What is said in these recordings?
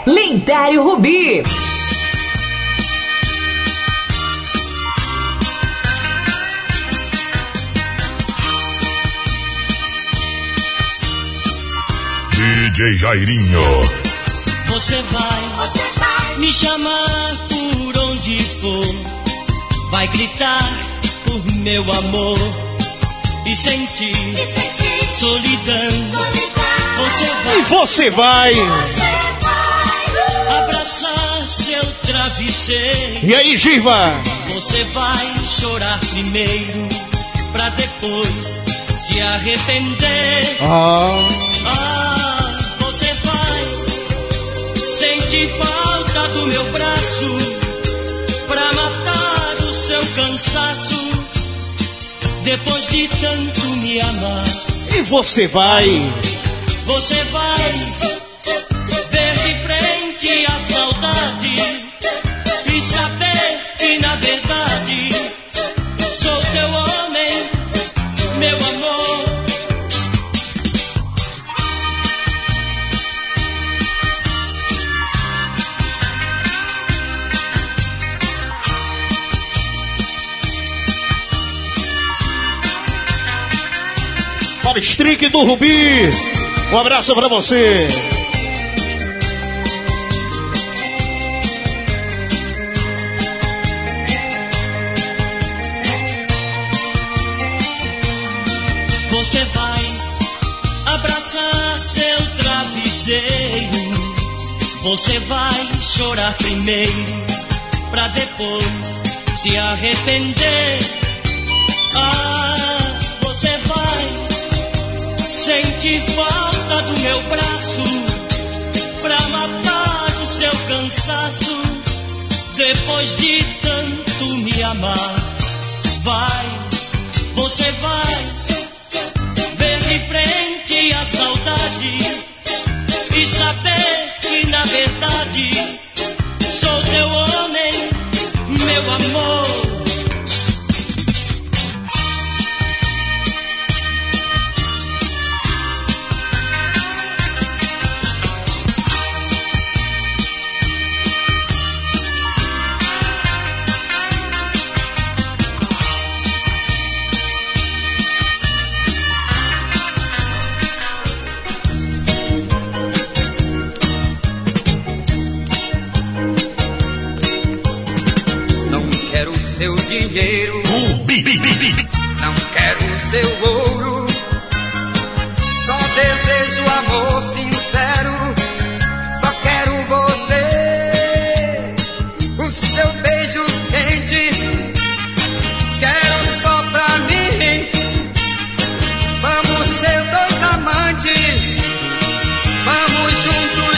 é Lendário Rubi. DJ Jairinho. Você vai me chamar por onde for, vai gritar por meu amor e sentir solidão. Você vai abraçar seu travesseiro. E aí, Giva? Você vai chorar primeiro pra depois se arrepender. Você vai sentir falta do meu braço pra matar o seu cansaço depois de tanto me amar. E você vai ver de frente a saudade e saber que na verdade sou teu homem, meu amor. Para o Streak do Rubi, um abraço pra você. Você vai abraçar seu travesseiro. Você vai chorar primeiro pra depois se arrepender. Você vai sentir falta do meu braço pra matar o seu cansaço depois de tanto me amar. Você vai ver de frente a saudade e saber que na verdade sou teu homem, meu amor. Seu dinheiro, não quero seu ouro, só desejo amor sincero, só quero você, o seu beijo quente, quero só pra mim, vamos ser dois amantes, vamos juntos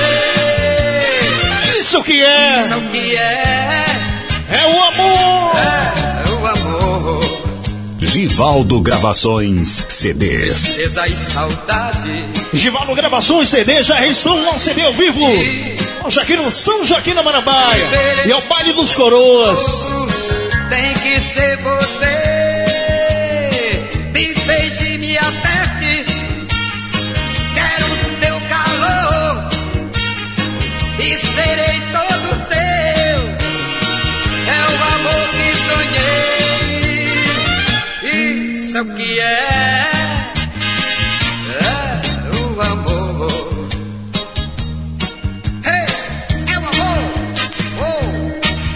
dizer, isso que é, isso que é. É o amor! É o amor. Givaldo Gravações CDs. Tristeza e saudade. Givaldo Gravações CDs, já registrou um CD ao vivo. Hoje aqui no São Joaquim da Marambaia. E é o baile dos coroas. Tem que ser você. Me beije, me aperte. Quero teu calor. E serei todo seu. É o amor que sonhei. Isso é o que é. É o amor. Hey, é o amor. Oh.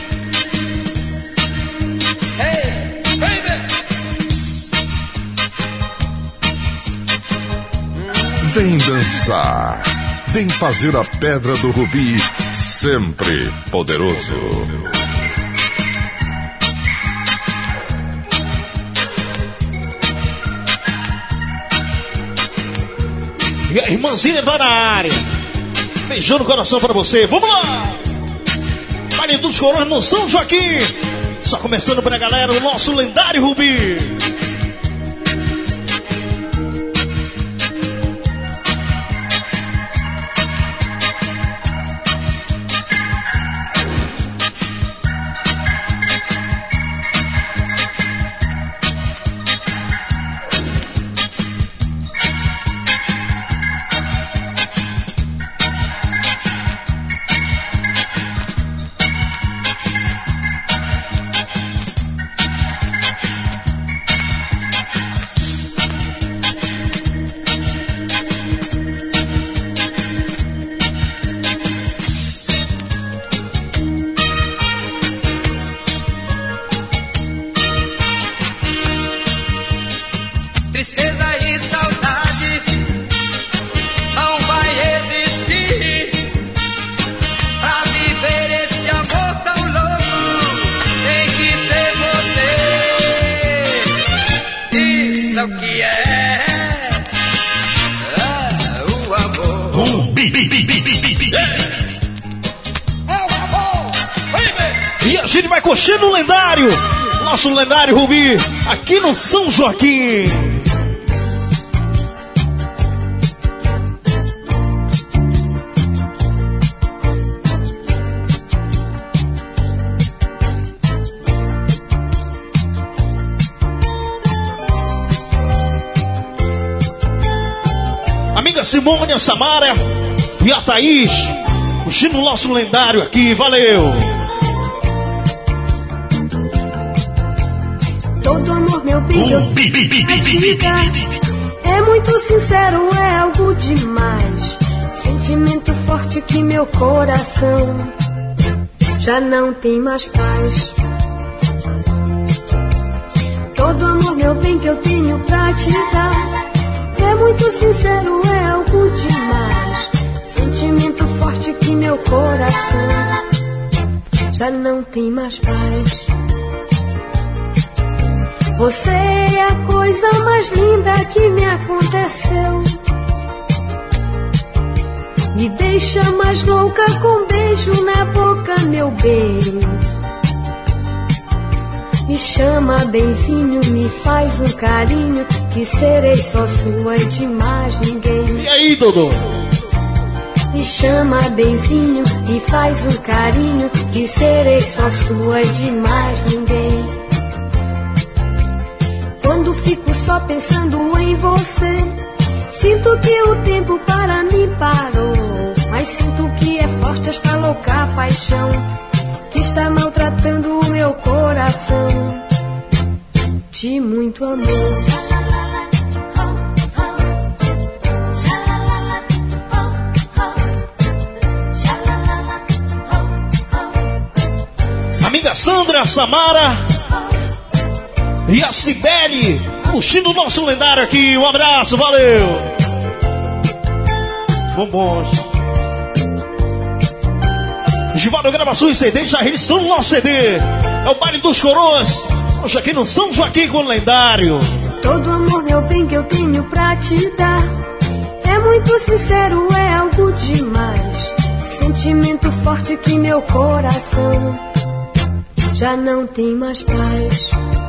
Hey, baby. Vem dançar. Vem fazer a Pedra do Rubi sempre poderoso. E a irmãzinha tá na área. Beijão no coração pra você. Vamos lá! Baile dos Coroas no São Joaquim. Só começando pra galera o nosso lendário Rubi. E a gente vai curtindo o lendário, nosso lendário Rubi, aqui no São Joaquim. Amiga Simone, a Samara e a Thaís, curtindo o nosso lendário aqui, valeu! Todo amor, meu bem, que eu pratica é muito sincero, é algo demais. Sentimento forte que meu coração já não tem mais paz. Todo amor, meu bem, que eu tenho pra te dar é muito sincero, é algo demais. Sentimento forte que meu coração já não tem mais paz. Você é a coisa mais linda que me aconteceu. Me deixa mais louca com um beijo na boca, meu bem. Me chama benzinho, me faz um carinho, que serei só sua e de mais ninguém. E aí, Dodô? Me chama benzinho, me faz um carinho, que serei só sua e de mais ninguém. Quando fico só pensando em você, sinto que o tempo para mim parou. Mas sinto que é forte esta louca paixão que está maltratando o meu coração de muito amor. Amiga Sandra, Samara e a Cibele, curtindo o nosso lendário aqui. Um abraço, valeu! Vamos. Givaldo Gravações CD, já registrou o nosso CD. É o Baile dos Coroas, hoje aqui no São Joaquim com o lendário. Todo amor, meu bem, que eu tenho pra te dar é muito sincero, é algo demais. Sentimento forte que meu coração já não tem mais paz.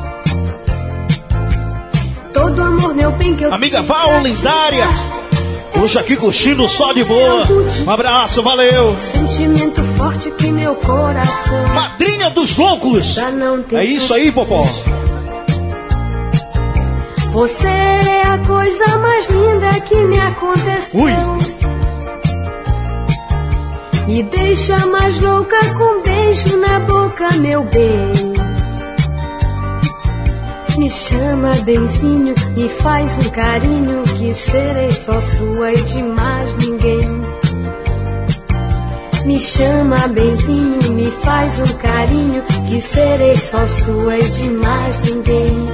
Todo amor, meu bem, que eu amiga Val, lendária, hoje aqui curtindo só de boa. Um abraço, valeu. Sentimento forte que meu coração Madrinha dos loucos. já não tem. É isso aí, Popó. Você é a coisa mais linda que me aconteceu. Ui. Me deixa mais louca com um beijo na boca, meu bem. Me chama benzinho, me faz um carinho, que serei só sua e de mais ninguém. Me chama benzinho, me faz um carinho, que serei só sua e de mais ninguém.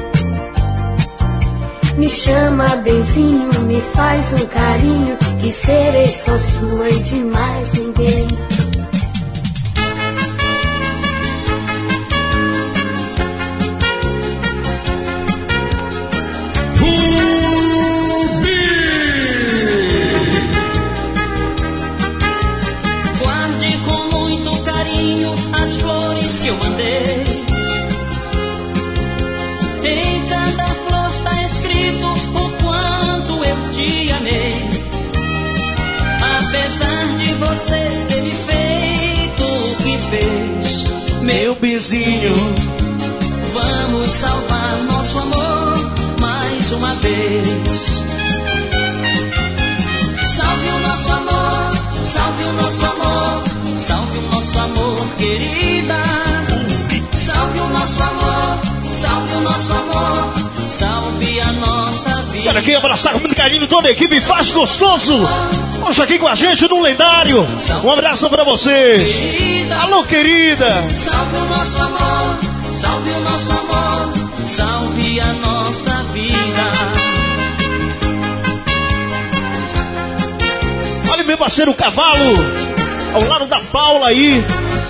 Me chama benzinho, me faz um carinho, que serei só sua e de mais ninguém. Guarde com muito carinho as flores que eu mandei. Em cada flor tá escrito o quanto eu te amei. Apesar de você ter me feito o que fez, Meu vizinho, vamos salvar nosso amor mais uma vez. Salve o nosso amor, salve o nosso amor, salve o nosso amor, querida. Salve o nosso amor, salve o nosso amor, salve a nossa vida. quero aqui abraçar com muito carinho toda a equipe Faz Gostoso. Hoje aqui com a gente no lendário. Um abraço pra vocês. Alô, querida. Salve o nosso amor, salve o nosso amor, salve a nossa vida. Olha meu parceiro Cavalo, ao lado da Paula aí.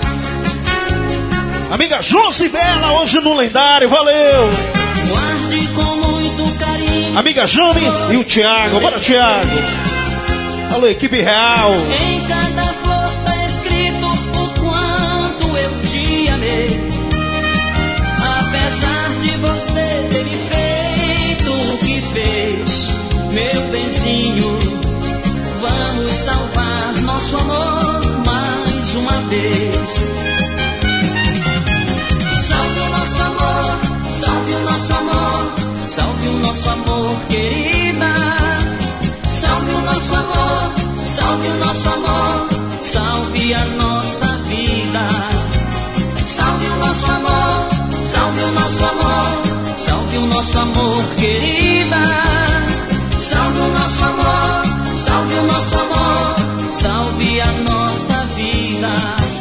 Amiga Josi Bela, hoje no lendário, valeu. Guarde com muito carinho. Amiga Jame e o Thiago, bora Thiago. Alô, equipe real. Em cada nosso amor, querida. Salve o nosso amor, salve o nosso amor, salve a nossa vida.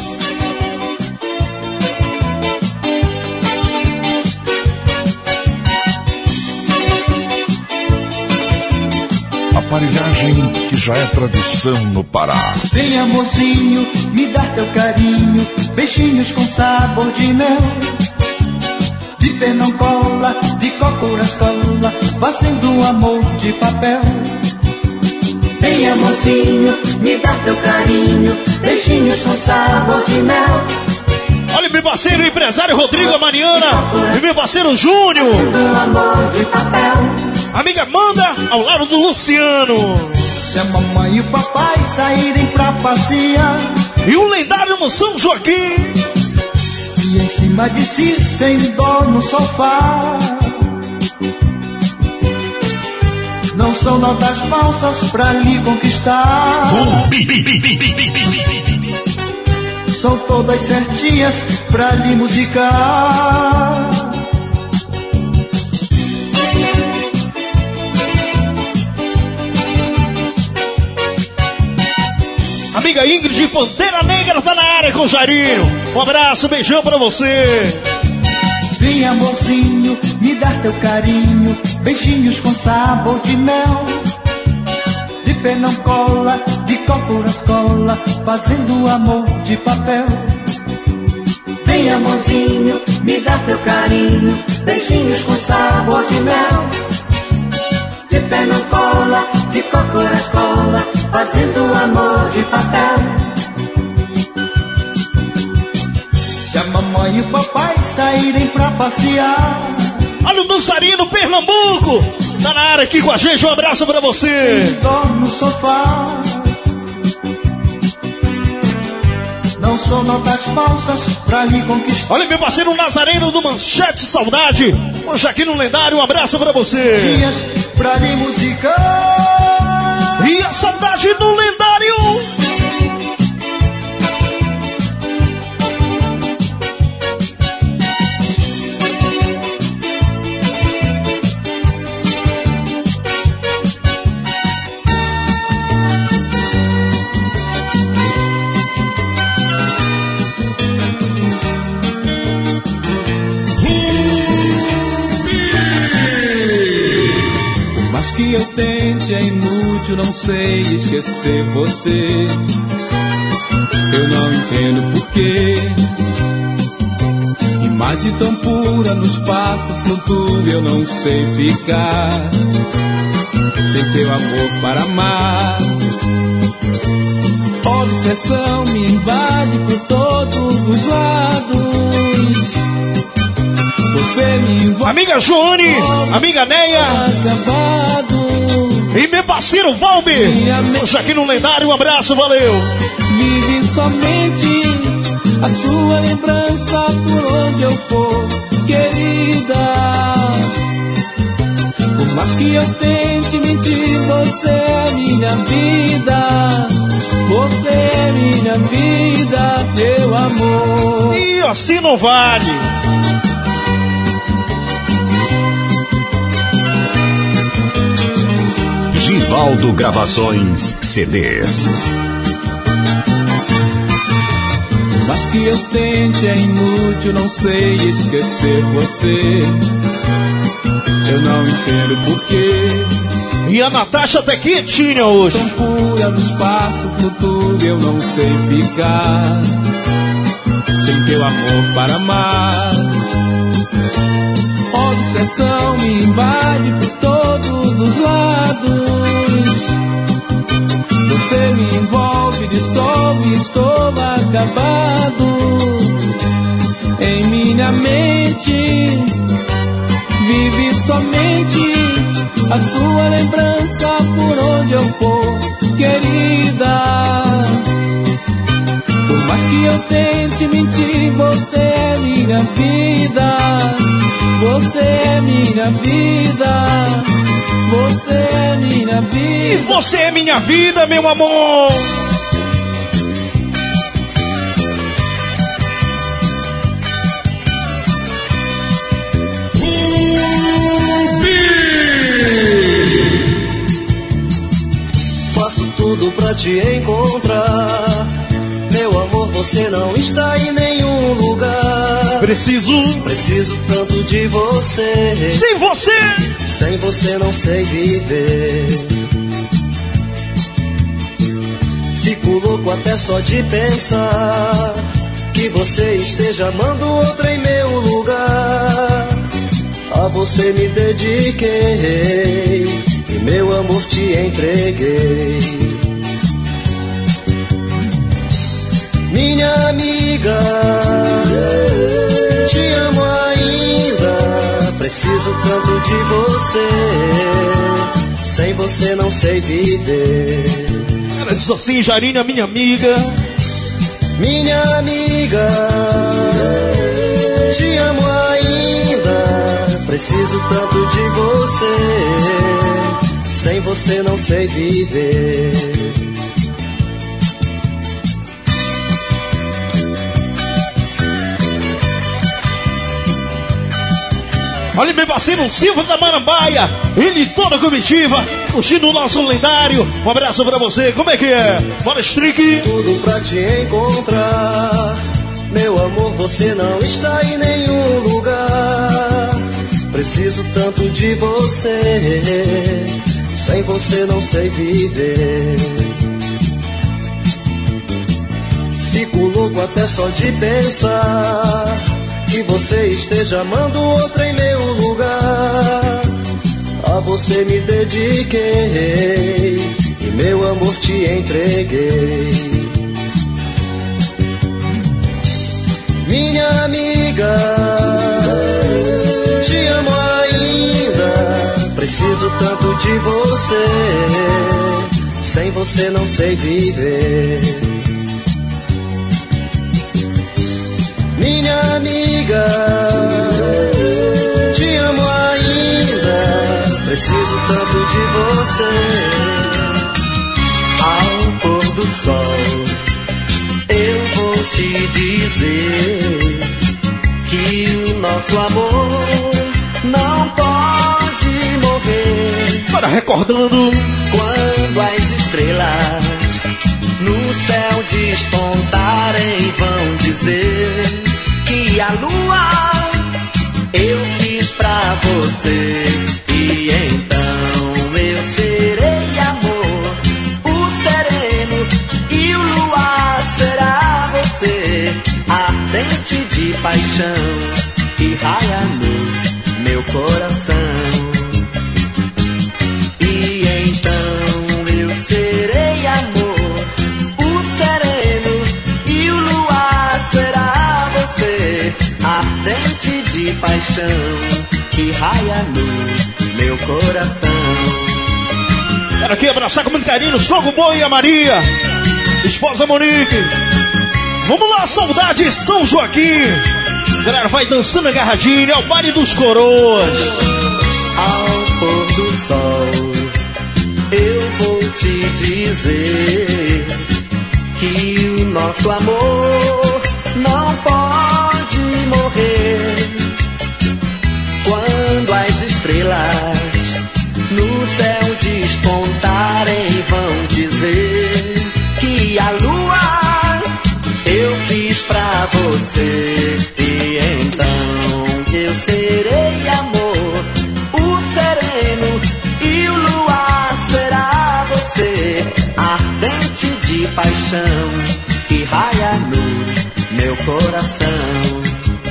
Aparelhagem que já é tradição no Pará. Vem, amorzinho, me dá teu carinho, beijinhos com sabor de mel. De pernão cola, de cócoras cola, fazendo amor de papel. Vem, amorzinho, me dá teu carinho, beijinhos com sabor de mel. Olha, meu parceiro empresário Rodrigo Amariana e meu parceiro Júnior. Fazendo amor de papel. Amiga Amanda, ao lado do Luciano. Se a mamãe e o papai saírem pra passear, E o lendário no São Joaquim. e em cima de si, sem dó no sofá. Não são notas falsas pra lhe conquistar. São todas certinhas pra lhe musicar. Amiga Ingrid Pantera Negra tá na área com o Jairinho. Um abraço, beijão pra você. Vem, amorzinho, me dá teu carinho, beijinhos com sabor de mel. De pernão cola, de cócoras cola, fazendo amor de papel. Vem, amorzinho, me dá teu carinho, beijinhos com sabor de mel. De pé não cola, de cócoras cola, fazendo amor de papel. Se a mamãe e o papai saírem pra passear, Olha o dançarino Pernambuco. Tá na área aqui com a gente, um abraço pra você. dorme no sofá. Não são notas falsas pra lhe conquistar. Olha meu parceiro Nazareno do Manchete Saudade. Hoje aqui no Lendário, um abraço pra você. Dias pra lhe musicar. E a saudade do Lendário. Que eu tente, é inútil, não sei esquecer você. Eu não entendo porquê. Imagem tão pura no espaço flutua, eu não sei ficar sem teu amor para amar. Obsessão me invade por todos os lados. Você me envolve. Amiga Joane, amiga Neia Acabado. e meu parceiro Valber. Hoje aqui no Lendário, um abraço, valeu. Vive somente a tua lembrança por onde eu for, querida. Por mais que eu tente mentir, você é minha vida. Você é minha vida, meu amor. E assim não vale. Givaldo Gravações CDs. Mas que eu tente, é inútil, não sei esquecer você. Eu não entendo porquê. E a Natasha tá quietinha hoje. Tão pura no espaço flutua, eu não sei ficar sem teu amor para amar. Obsessão me invade por todos os lados. Você me envolve, dissolve, estou acabado. Em minha mente vive somente a sua lembrança por onde eu for, querida. Por mais que eu tente mentir, você é minha vida. Você é minha vida. Você é minha vida. E você é minha vida, meu amor. te encontrar. Meu amor, você não está em nenhum lugar. Preciso tanto de você. Sem você não sei viver. Fico louco até só de pensar que você esteja amando outra em meu lugar. A você me dediquei e meu amor te entreguei. Minha amiga, te amo ainda. Preciso tanto de você. Sem você não sei viver. Ela diz assim, Jarina, minha amiga. Minha amiga, te amo ainda. Preciso tanto de você. Sem você não sei viver. Olha meu parceiro Silva da Marambaia, ele e toda a comitiva, curtindo o nosso lendário. Um abraço pra você, como é que é? Bora, Strick! Tudo pra te encontrar. Meu amor, você não está em nenhum lugar. Preciso tanto de você. Sem você não sei viver. Fico louco até só de pensar que você esteja amando outra em meu lugar. A você me dediquei e meu amor te entreguei. Minha amiga, te amo ainda. Preciso tanto de você. Sem você não sei viver. Minha amiga, te amo ainda. Preciso tanto de você. Ao pôr do sol, eu vou te dizer que o nosso amor não pode morrer. Bora recordando. Quando as estrelas no céu despontarem, vão dizer que a lua eu quis pra você. E então eu serei amor, o sereno, e o luar será você. Ardente de paixão que raia no meu coração. E então eu serei amor, o sereno, e o luar será você. Ardente de paixão que raia no meu coração. Quero aqui abraçar com muito carinho o Fogo Boi e a Maria, esposa Monique. Vamos lá, saudade São Joaquim. Galera, vai dançando agarradinho, é o baile dos coroas. Ao pôr do sol, eu vou te dizer que o nosso amor não pode morrer. Quando as estrelas no céu despontarem, vão dizer que a lua eu fiz pra você. E então eu serei amor, o sereno, e o luar será você. Ardente de paixão que raia no meu coração.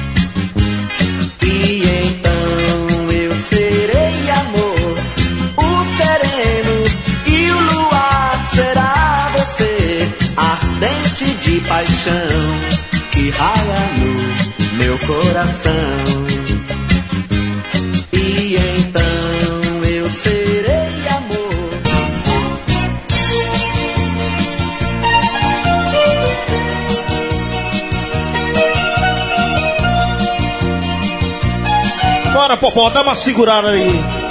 E então eu serei amor, o sereno, e o luar será você. Ardente de paixão que raia no meu coração. E então eu serei amor. Bora, Popó, dá uma segurada aí.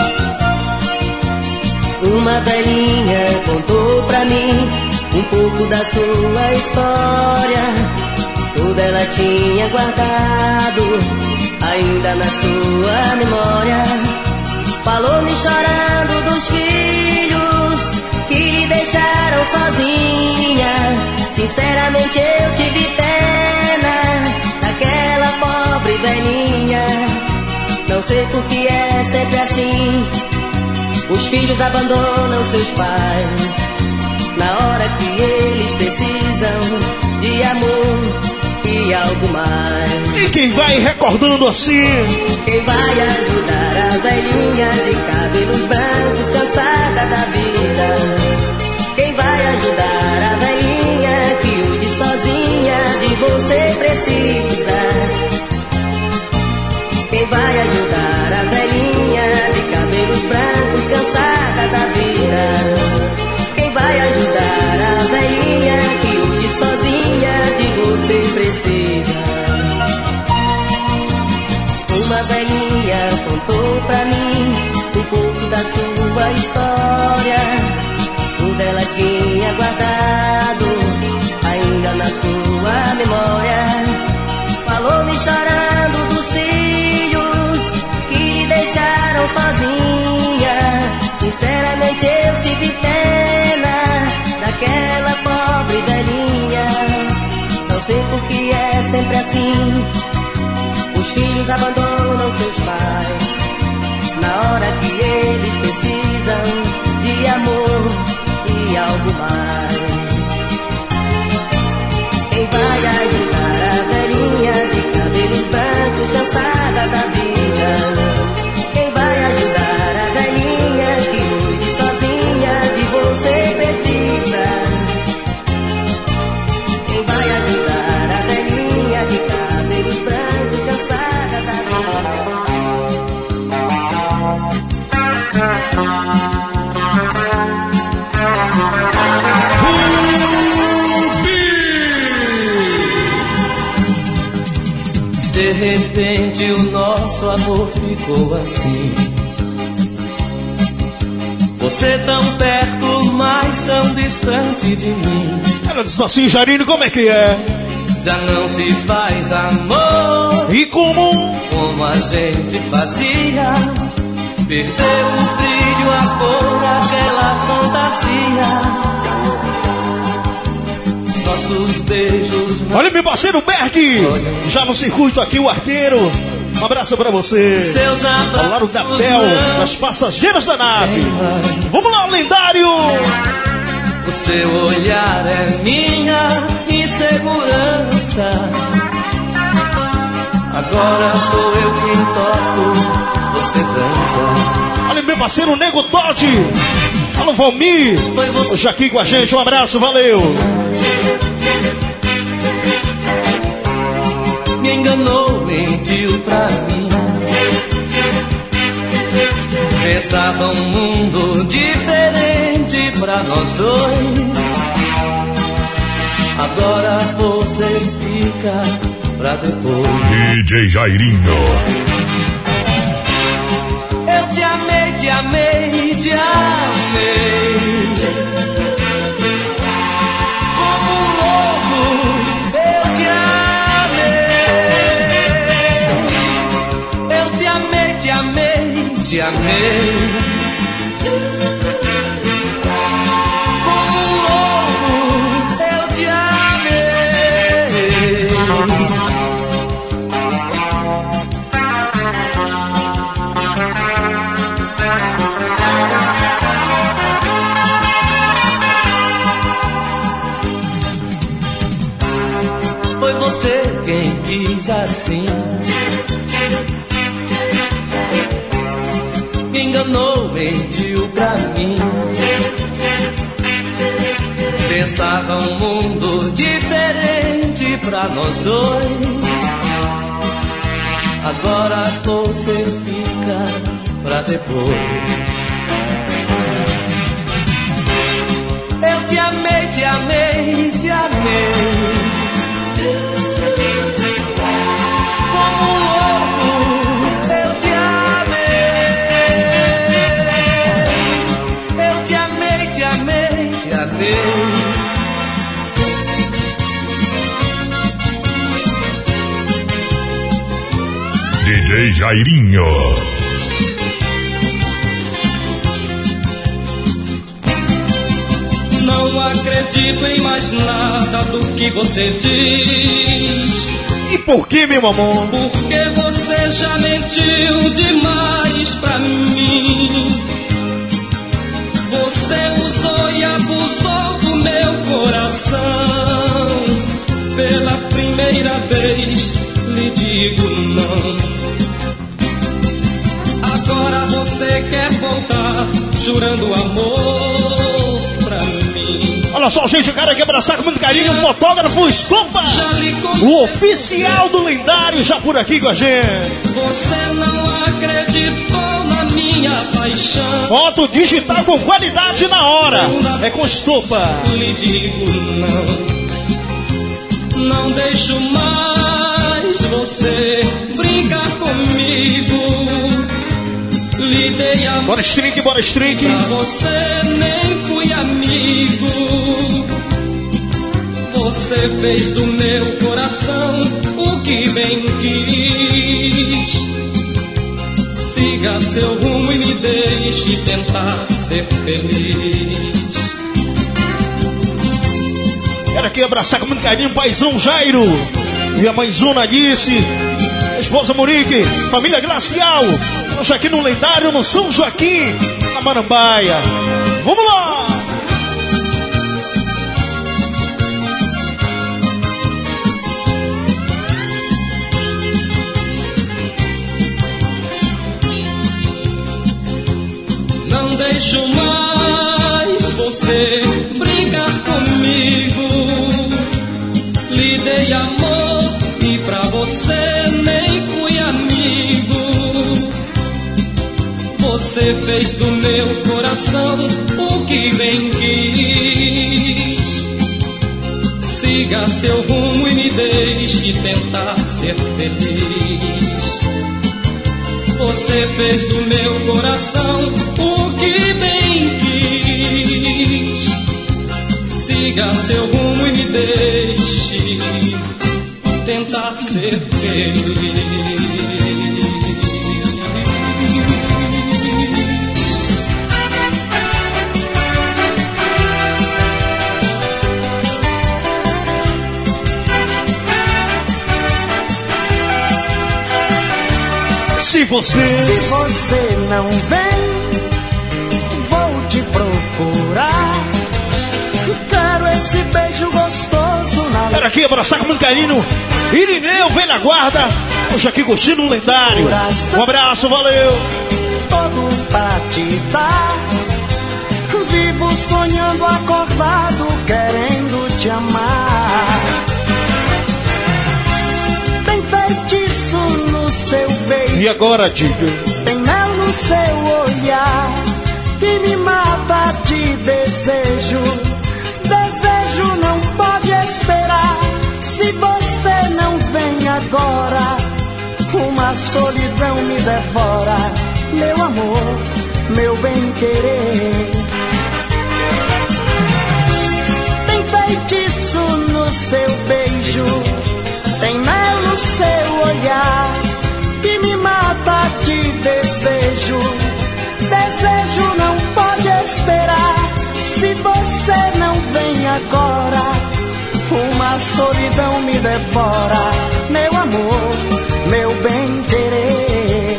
Uma velhinha contou pra mim um pouco da sua história. Tudo ela tinha guardado ainda na sua memória. Falou-me chorando dos filhos que lhe deixaram sozinha. Sinceramente eu tive pena daquela pobre velhinha. Não sei por que é sempre assim. Os filhos abandonam seus pais na hora que eles precisam de amor e algo mais. E quem vai recordando assim? Quem vai ajudar a velhinha de cabelos brancos, cansada da vida? Quem vai ajudar a velhinha que hoje sozinha de você precisa? Quem vai ajudar a velhinha de cabelos brancos, cansada da vida? Quem vai ajudar a velhinha que hoje sozinha de você precisa? Uma velhinha contou pra mim um pouco da sua história. Tudo ela tinha guardado ainda na sua memória. Falou-me chorando dos filhos que lhe deixaram sozinha. Sinceramente eu tive pena daquela pobre velhinha. Não sei por que é sempre assim. Os filhos abandonam seus pais na hora que eles precisam de amor e algo mais. Quem vai ajudar a velhinha de cabelos brancos, cansada da vida? Quem vai ajudar a velhinha que hoje sozinha de você precisa? Quem vai ajudar a velhinha de cabelos brancos, cansada da vida? De repente o nosso amor ficou assim. Você tão perto, mas tão distante de mim. Ela disse assim, Jairinho, como é que é? Já não se faz amor. E como a gente fazia. Perdeu o brilho, a cor, aquela fantasia. Nossos beijos. Olha meu parceiro Berg, já no circuito aqui o arqueiro. Um abraço pra você. Seus abraços, ao lado da Bel, das passageiras da nave. Vamos lá, lendário. O seu olhar é minha insegurança. Agora sou eu quem toco, você dança. Olha meu parceiro Nego Todd. Alô Valmir, hoje aqui com a gente, um abraço, valeu. Me enganou, mentiu pra mim. Pensava um mundo diferente pra nós dois. Agora você fica pra depois. DJ Jairinho. Eu te amei, te amei, te amei. Como um louco, eu te amei. Eu te amei, te amei, te amei. Como um louco, eu te amei. Foi você quem quis assim. Me enganou, mentiu pra mim. Pensava um mundo diferente pra nós dois. Agora você fica pra depois. Eu te amei, te amei, te amei. Como um louco, eu te amei. Eu te amei, te amei, te amei. DJ Jairinho. Não acredito em mais nada do que você diz. E por que, meu amor? Porque você já mentiu demais pra mim. Você usou e abusou do meu coração. Pela primeira vez lhe digo não. Agora você quer voltar, jurando amor pra mim. Olha só, gente, o cara quer abraçar com muito carinho o fotógrafo Estopa, o oficial do lendário, já por aqui com a gente. Você não acreditou na minha paixão. Foto digital com qualidade na hora. É com Estopa. Lhe digo não. Não deixo mais você brincar comigo. Lhe dei amor. Bora string, bora string. Pra você nem fui amigo. Você fez do meu coração o que bem quis. Siga seu rumo e me deixe tentar ser feliz. Quero aqui abraçar com muito carinho o paizão Jairo e a mãezona Alice, a esposa Monique, família Glacial. Hoje aqui no lendário, no São Joaquim, na Marambaia. Vamos lá! Não deixo mais você brincar comigo. Lhe dei amor e pra você nem fui amigo. Você fez do meu coração o que bem quis. Siga seu rumo e me deixe tentar ser feliz. Você fez do meu coração o que bem quis. Siga seu rumo e me deixe tentar ser feliz. Se você não vem, vou te procurar. Quero esse beijo gostoso na... Quero aqui abraçar com muito carinho Irineu, velha guarda. Hoje aqui curtindo um lendário. Um abraço, valeu. Todo pra te dar. Vivo sonhando acordado, querendo te amar. Tem feitiço no seu beijo. E agora, diga? Tem mel no seu olhar que me mata de desejo. Desejo não pode esperar. Se você não vem agora, uma solidão me devora. Meu amor, meu bem-querer. Tem feitiço no seu beijo. Tem mel no seu olhar que me mata de desejo. Desejo não pode esperar. Se você não vem agora, uma solidão me devora. Meu amor, meu bem-querer.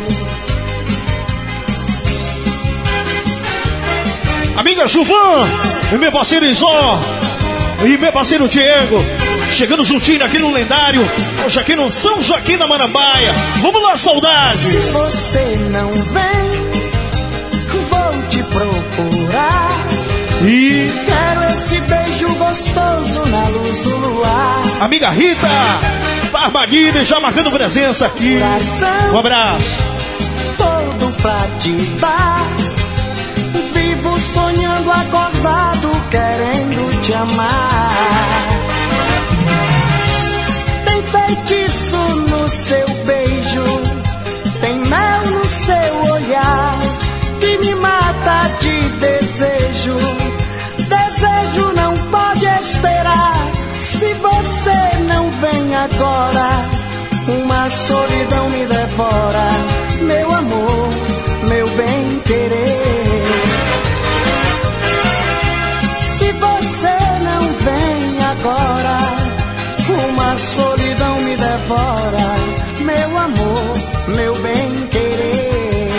Amiga Juvan, e meu parceiro Izó, e meu parceiro Diego, chegando juntinho aqui no lendário, hoje aqui no São Joaquim da Marambaia. Vamos lá, saudade! Se você não vem, vou te procurar. E quero esse beijo gostoso na luz do luar. Amiga Rita Barbaguini já marcando presença aqui. Coração, um abraço. Todo pra te dar. Vivo sonhando acordado, querendo te amar. Tem feitiço no seu beijo. Tem mel no seu olhar que me mata de desejo. Desejo não pode esperar. Se você não vem agora, uma solidão me devora. Meu amor, meu bem-querer. Se você a solidão me devora, meu amor, meu bem-querer.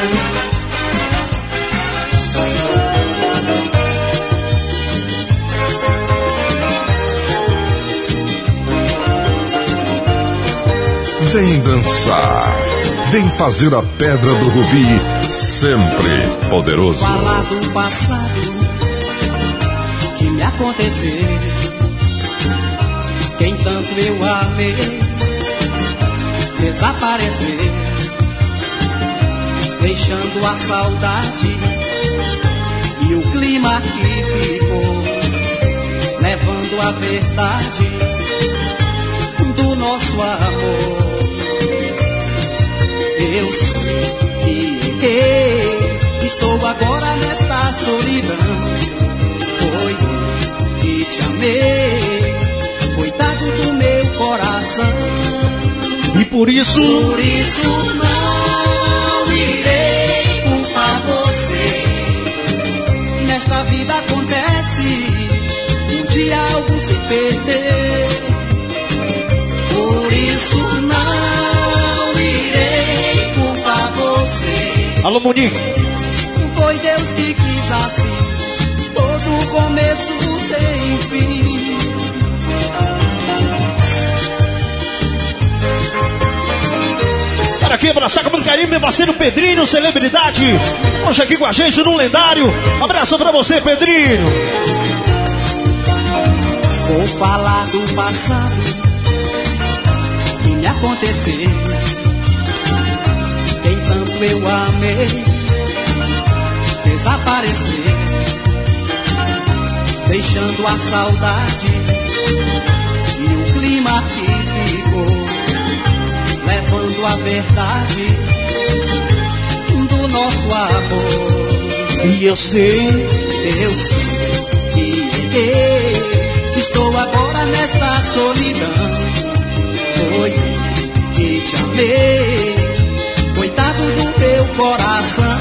Vem dançar, vem fazer a Pedra do Rubi sempre poderoso. Falar do passado que me aconteceu, quem tanto eu amei desaparecer, deixando a saudade e o clima que ficou, levando a verdade do nosso amor. Eu sei que estou agora nesta solidão, foi eu que te amei, coitado do meu coração. E por isso não irei culpar você. Nesta vida acontece, um dia algo se perder. Por isso não irei culpar você. Alô, Monique. Foi Deus que quis assim, todo começo tem fim. Para aqui, abraçar com muito carinho, meu parceiro Pedrinho, celebridade. Hoje aqui com a gente no Lendário. Abraço pra você, Pedrinho. Vou falar do passado que me aconteceu, quem tanto eu amei desaparecer, deixando a saudade e o clima que ficou, levando a verdade do nosso amor. E eu sei que estou agora nesta solidão, foi que te amei, coitado do meu coração.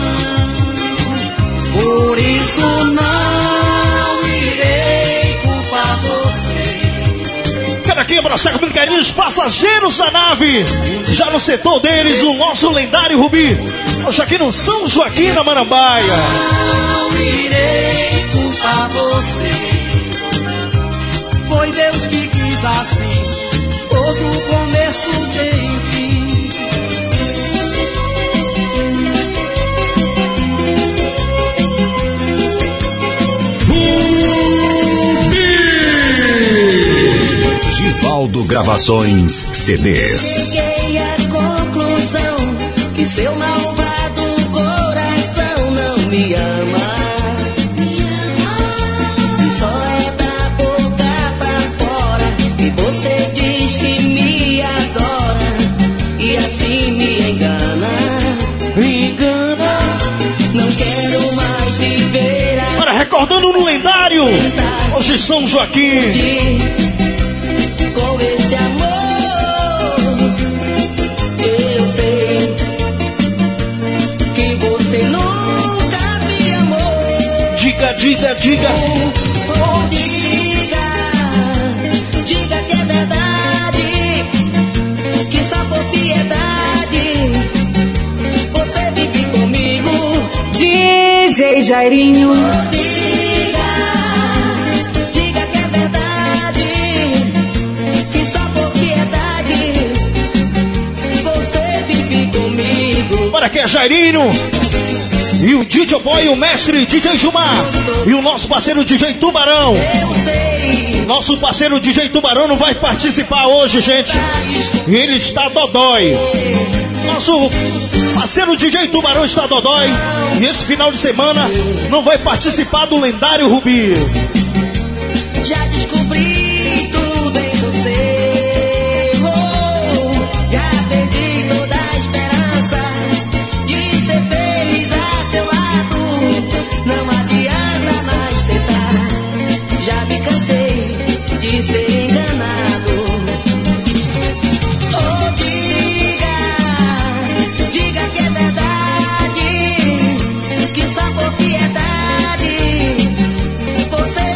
Por isso não irei culpar você. Quero aqui abraçar com muito carinho os passageiros da nave. Já no setor deles, o nosso Lendário Rubi. Hoje aqui no São Joaquim, na Marambaia. Não irei culpar você. Foi Deus que quis assim, todo começo tem fim. Givaldo Gravações CDs. Cheguei à conclusão que seu malvado coração não me ama. E só é da boca pra fora. E você diz que me adora e assim me engana. Me engana. Não quero mais viver a... Para recordando no Lendário, hoje São Joaquim. Com este amor, eu sei que você nunca me amou. Diga, diga, diga. Oh, diga que é verdade, que só por piedade você vive comigo. DJ Jairinho. Diga que é verdade, que só por piedade você vive comigo. Para que é Jairinho. E o DJ Boy, o mestre DJ Gilmar. E o nosso parceiro DJ Tubarão. Nosso parceiro DJ Tubarão não vai participar hoje, gente. E ele está dodói. Nosso parceiro DJ Tubarão está dodói. E esse final de semana não vai participar do Lendário Rubi. Já descobri tudo em você. Oh, já perdi toda a esperança de ser feliz a seu lado. Não adianta mais tentar. Já me cansei de ser enganado. Oh, diga que é verdade, que só por piedade você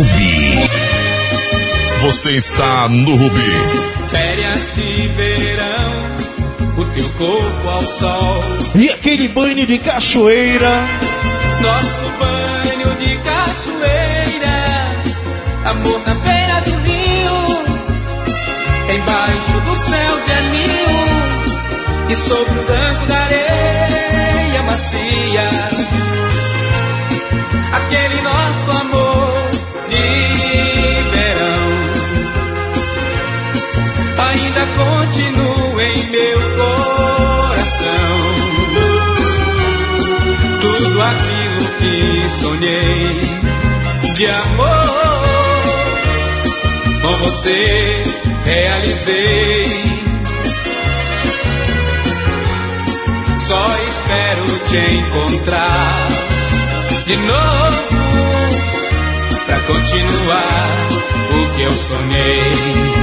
Rubi. Você está no Rubi. Férias de verão, o teu corpo ao sol. E aquele banho de cachoeira. Nosso banho de cachoeira. Amor na beira do rio, embaixo do céu de anil e sobre o branco da areia macia. Aquele nosso amor de verão ainda continua em meu coração. Tudo aquilo que sonhei de amor com você realizei. Só espero te encontrar de novo pra continuar o que eu sonhei.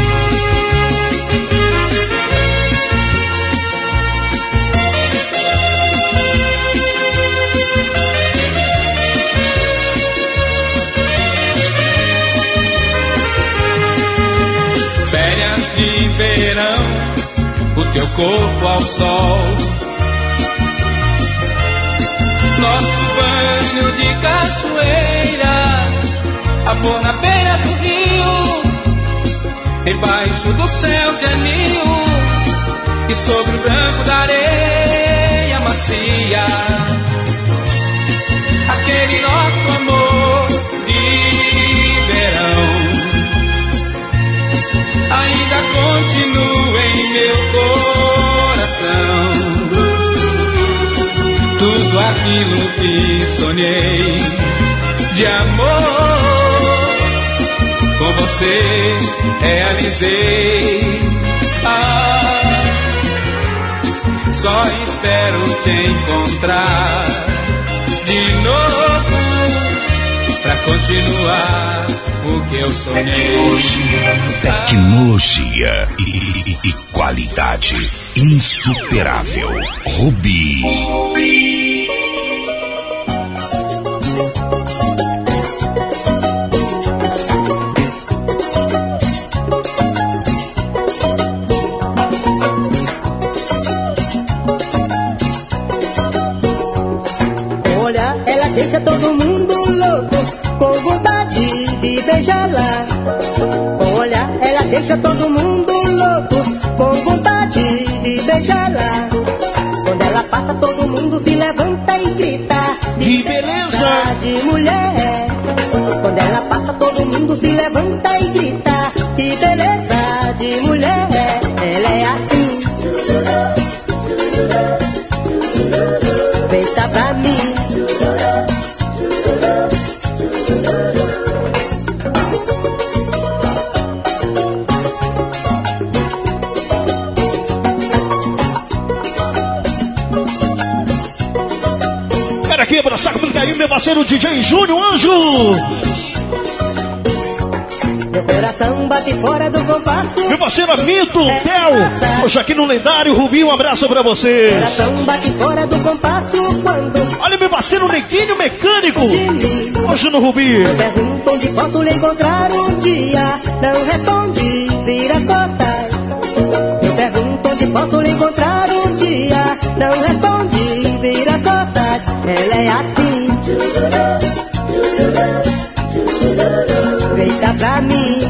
Férias de verão, o teu corpo ao sol. Nosso banho de cachoeira, amor na beira do rio, embaixo do céu de anil e sobre o branco da areia macia. Aquele nosso amor de verão ainda continua em meu coração. Tudo aquilo que sonhei de amor com você realizei. Só espero te encontrar de novo pra continuar o que eu sonhei. Tecnologia e qualidade insuperável. Rubi. Olha, ela deixa todo mundo louco, com vontade de beijá-la. Olha, ela deixa todo mundo louco, com vontade de beijá-la. Quando ela passa, todo mundo se levanta e grita: que beleza de mulher. Quando ela passa, todo mundo se levanta e grita: que beleza de mulher. Ela é assim, feita pra mim. Quero aqui abraçar com muito carinho meu parceiro DJ Júnior Anjo. Meu coração bate fora do compasso. Meu parceiro Amito, Theo. Hoje aqui no lendário Rubi, um abraço pra você. Meu coração bate fora do compasso quando... Olha meu parceiro Neguinho Mecânico. Hoje no Rubi. Eu pergunto onde posso lhe encontrar um dia. Não responde, vira costas. Eu pergunto onde posso lhe encontrar um dia. Não responde, vira costas. Ela é assim, feita pra mim.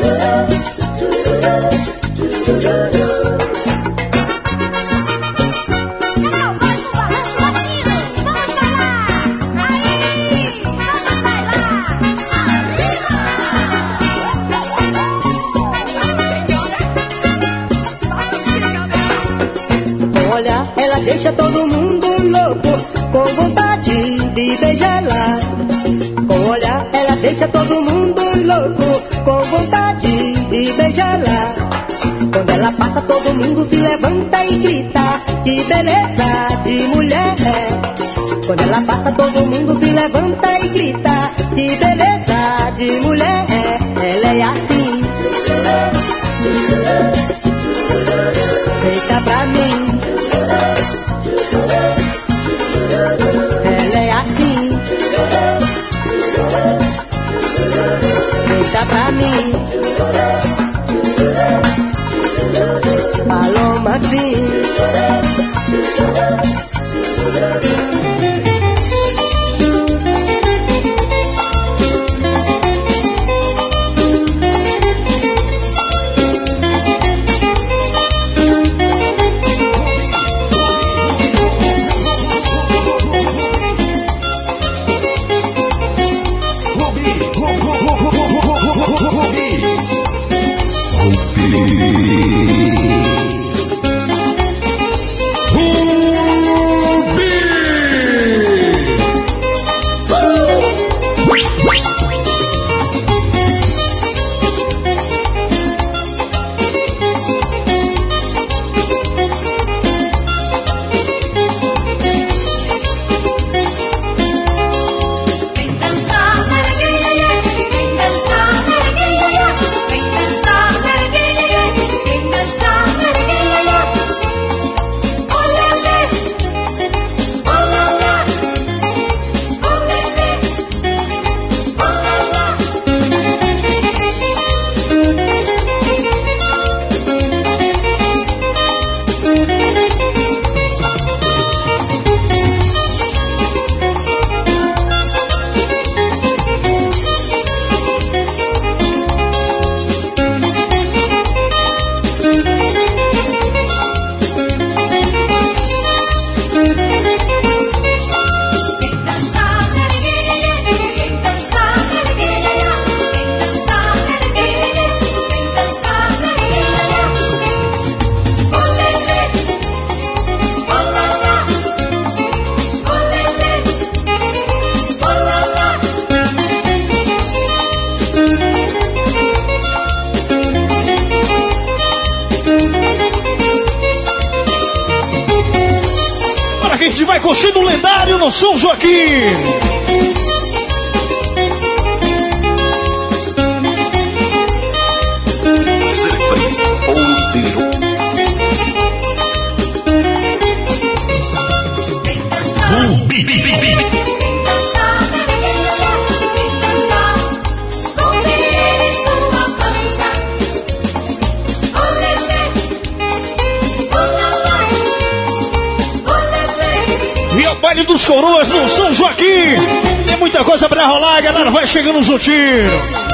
Olha, ela deixa todo mundo louco, com vontade de beijá-la. Olha, ela deixa todo mundo louco, com vontade de beijá-la. Quando ela passa, todo mundo se levanta e grita: que beleza de mulher. Quando ela passa, todo mundo se levanta e grita: que beleza de mulher. Ela é assim, feita pra mim. Ela é assim. assim. Curtindo o lendário no São Joaquim. Baile dos Coroas no São Joaquim. Tem muita coisa pra rolar, a galera vai chegando juntinho.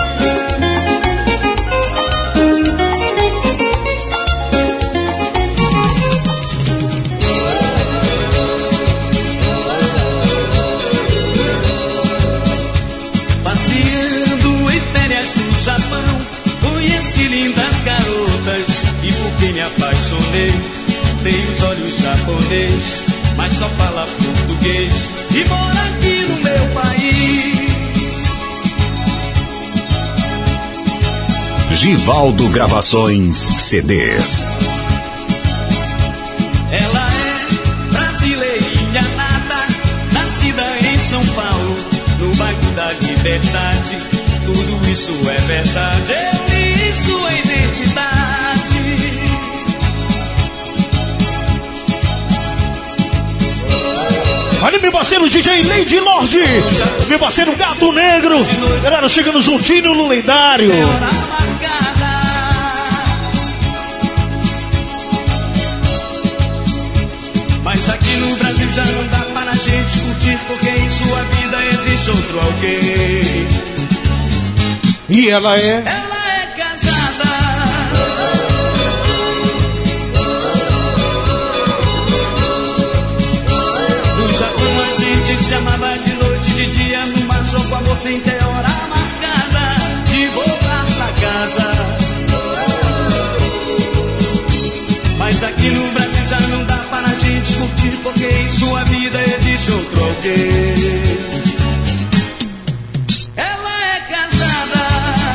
Passeando em férias no Japão, conheci lindas garotas e por quem me apaixonei. Tem os olhos japonês, mas só fala português e mora aqui no meu país. Givaldo Gravações CDs. Ela é brasileirinha nata, nascida em São Paulo, no bairro da Liberdade. Tudo isso é verdade, eu li sua identidade. Olha meu parceiro DJ Lady Lorde, meu parceiro Gato Negro, galera chegando juntinho no lendário. Mas aqui no Brasil já não dá para a gente curtir, porque em sua vida existe outro alguém. E ela é? Ela é casada. No Japão a gente se amava de noite e de dia, numa show com amor sem ter hora marcada de voltar pra casa. Mas aqui no Brasil já não dá para a gente curtir, porque em sua vida existe outro alguém. Ela é casada.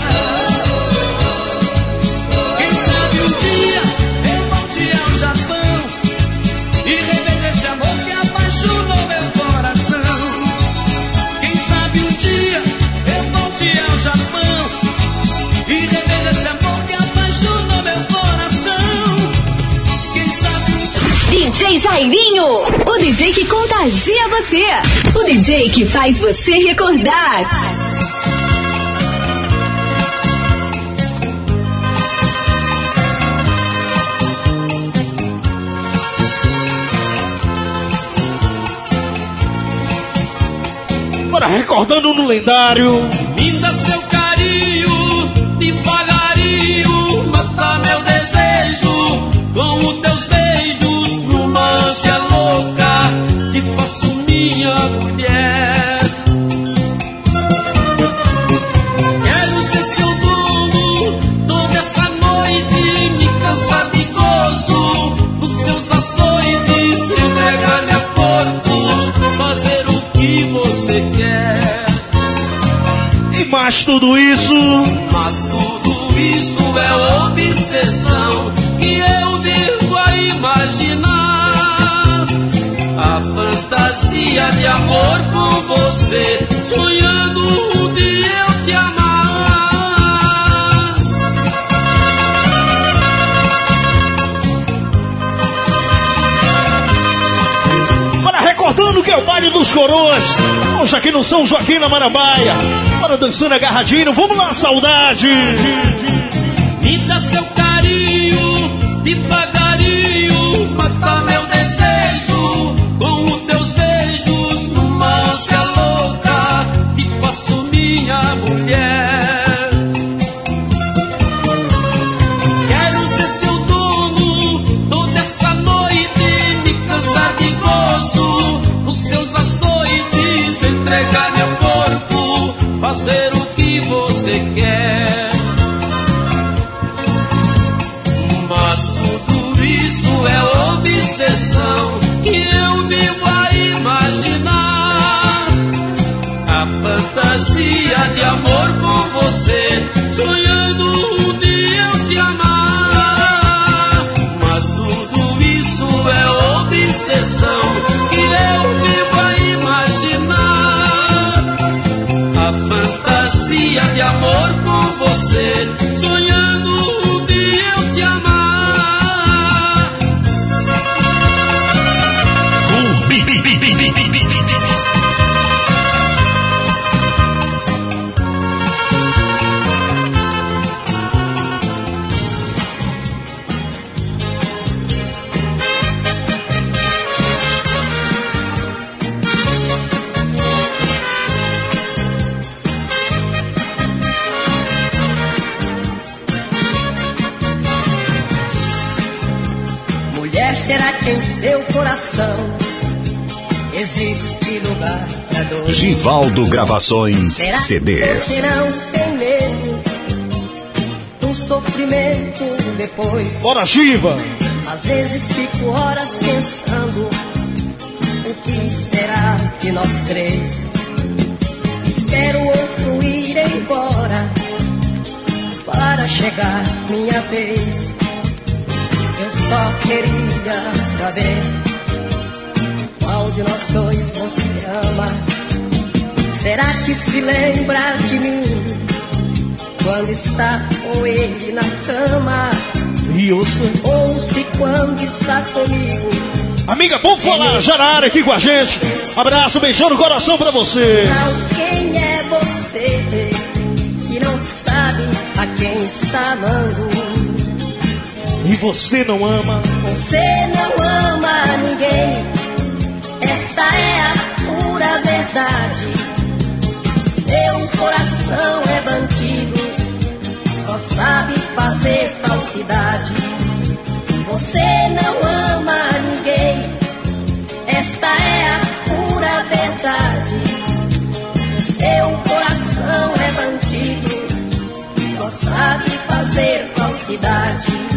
Quem sabe um dia eu volte ao Japão e reveja esse amor que apaixonou meu coração. Quem sabe um dia eu volte ao Japão e reveja esse amor que apaixonou meu coração. DJ Jairinho, o DJ que contagia você, o DJ que faz você recordar. Bora recordando no lendário. Me dá seu carinho, devagarinho, mata meu desejo. Com os teus beijos, numa ânsia louca, te faço minha mulher. Quero ser seu dono toda essa noite, me cansar de gozo nos seus açoites, entregar meu corpo, fazer o que você quer. E mais tudo isso é obsessão que eu vivo a imaginar. A fantasia de amor com você, sonhando um dia eu te amar. Bora recordando que é o baile dos coroas. Hoje aqui no São Joaquim, na Marambaia. Bora dançando agarradinho, vamos lá, saudade. Me dá seu carinho, devagarinho, mata meu desejo. Com os teus beijos, numa ânsia louca, te faço minha mulher. Quero ser seu dono toda essa noite, me cansar de gozo nos seus açoites, entregar meu corpo, fazer o que você quer. É obsessão que eu vivo a imaginar. A fantasia de amor com você, sonhando um dia eu te amar. Mas tudo isso é obsessão que eu vivo a imaginar. A fantasia de amor com você, sonhando um dia eu te amar. Será que em seu coração existe lugar pra dor? Givaldo Gravações Será CDs. Você não tem medo do sofrimento depois? Bora, Giva! Às vezes fico horas pensando o que será de nós três. Espero outro ir embora para chegar minha vez. Eu só queria saber qual de nós dois você ama. Será que se lembra de mim quando está com ele na cama? Ou se quando está comigo? Amiga, vamos falar já na área aqui com a gente. Abraço, beijão no coração pra você. Quem é você que não sabe a quem está amando? E você não ama? Você não ama ninguém. Esta é a pura verdade. Seu coração é bandido, só sabe fazer falsidade. Você não ama ninguém. Esta é a pura verdade. Seu coração é bandido, só sabe fazer falsidade.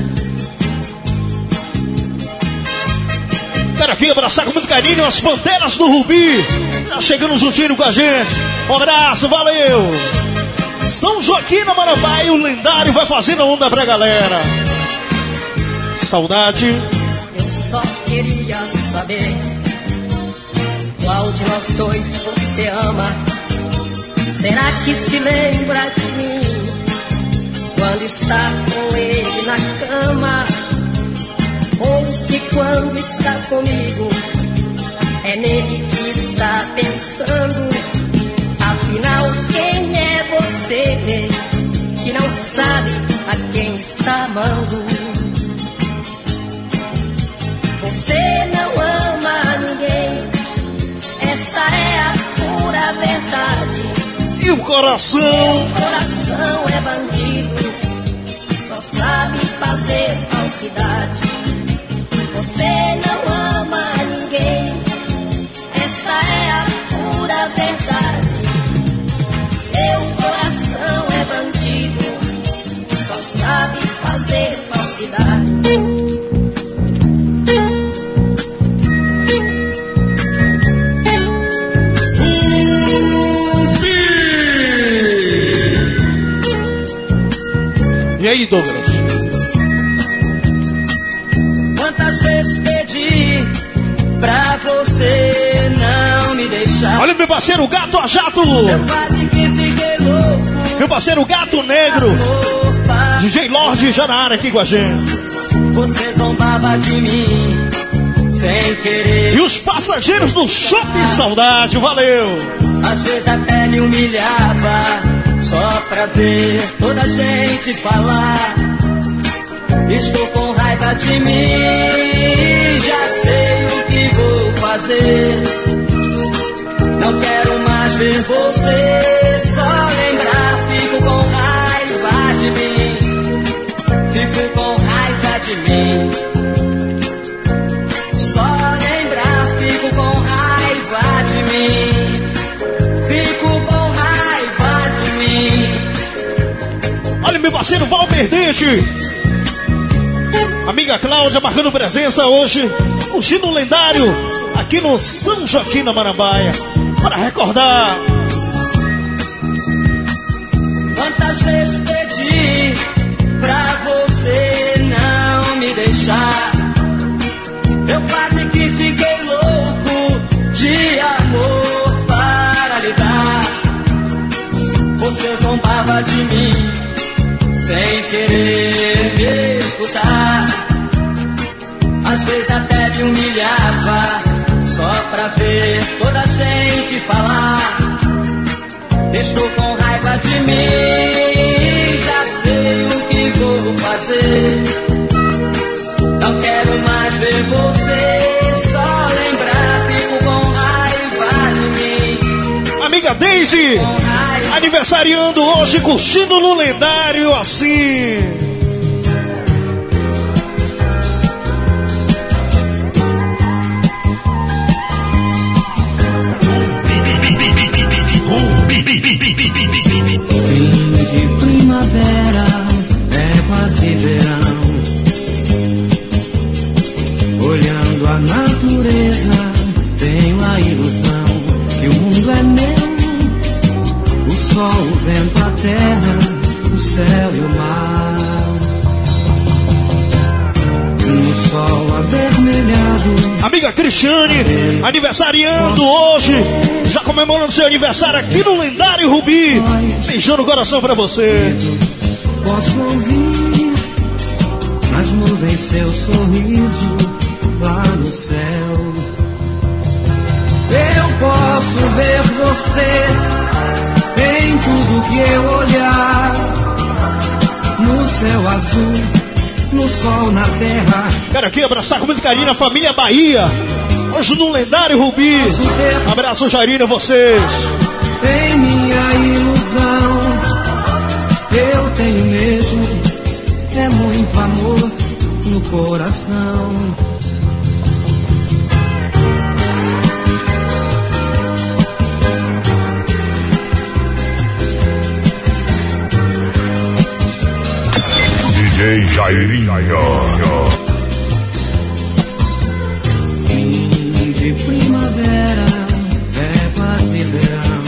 Quero aqui abraçar com muito carinho as Panteras do Rubi. Já chegando juntinho com a gente. Um abraço, valeu! São Joaquim na Marambaia, o lendário vai fazendo a onda pra galera. Saudade. Eu só queria saber qual de nós dois você ama. Será que se lembra de mim quando está com ele na cama? Ou se quando está comigo é nele que está pensando? Afinal, quem é você que não sabe a quem está amando? Você não ama ninguém. Esta é a pura verdade. coração. Seu coração é bandido, só sabe fazer falsidade. Você não ama ninguém, esta é a pura verdade. Seu coração é bandido, só sabe fazer falsidade. E aí, Douglas? Quantas vezes pedi pra você não me deixar? Olha meu parceiro Gato a Jato. Eu quase que fiquei louco. Meu parceiro Gato Negro. DJ Lorde já na área aqui com a gente. Você zombava de mim sem querer. E os passageiros do Shopping Saudade, valeu. Às vezes até me humilhava só pra ver toda a gente falar. Estou com raiva de mim, já sei o que vou fazer. Não quero mais ver você, só lembrar, fico com raiva de mim. Fico com raiva de mim. Só lembrar, fico com raiva de mim. Fico com raiva de mim. Olha meu parceiro Valverdente. Amiga Cláudia marcando presença hoje, curtindo o lendário aqui no São Joaquim da Marambaia. Para recordar. Quantas vezes pedi pra você não me deixar? Eu quase que fiquei louco de amor para lhe dar. Você zombava de mim sem querer me escutar. Às vezes até me humilhava só pra ver toda a gente falar. Estou com raiva de mim, já sei o que vou fazer. Não quero mais ver você, só lembrar, fico com raiva de mim. Amiga Daisy, aniversariando hoje, curtindo no lendário assim. Fim de primavera, é quase verão. Olhando a natureza, tenho a ilusão que o mundo é meu. O sol, o vento, a terra, o céu e o mar. No sol avermelhado. Amiga Cristiane, aniversariando hoje, já comemorando seu aniversário aqui no lendário Rubi. Beijando o coração pra você. Posso ouvir nas nuvens seu sorriso lá no céu. Eu posso ver você em tudo que eu olhar. No céu azul, no sol, na terra. Quero aqui abraçar com muito carinho a família Bahia. Hoje no lendário Rubi. Abraço, Jairina, vocês. Em minha ilusão, eu tenho mesmo, é muito amor no coração. DJ Jairinho. Fim de primavera, é quase verão.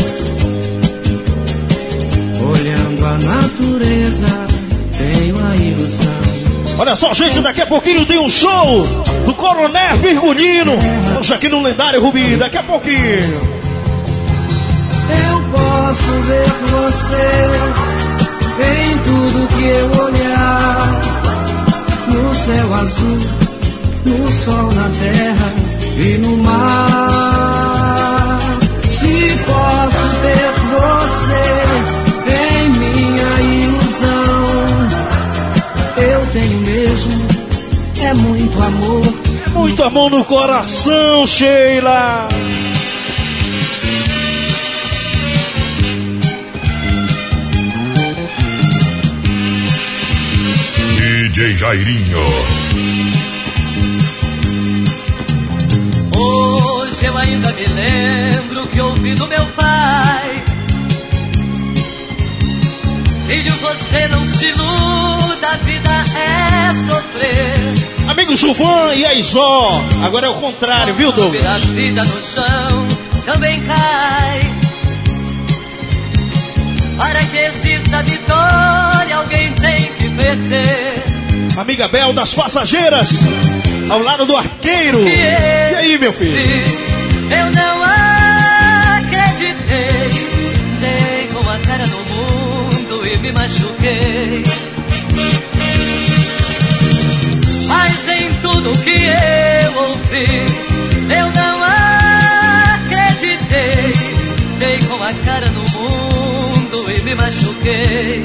Olhando a natureza, tenho a ilusão. Olha só, gente, daqui a pouquinho tem um show do Coronel Virgulino. Hoje aqui no lendário Rubi, daqui a pouquinho. Eu posso ver você em tudo que eu olhar. No céu azul, no sol, na terra e no mar. Se posso ter você em minha ilusão, eu tenho mesmo, é muito amor. É muito amor no coração, Sheila. DJ Jairinho. Hoje eu ainda me lembro que ouvi do meu pai: filho, você não se iluda, a vida é sofrer. Amigo Juvan e Aizó, agora é o contrário, viu, Douglas? A vida no chão também cai. Para que exista vitória, alguém tem que perder. Amiga Bel das Passageiras, ao lado do arqueiro. E aí, meu filho? Eu não acreditei, dei com a cara no mundo e me machuquei. Mas em tudo que eu ouvi, eu não acreditei, dei com a cara no mundo e me machuquei.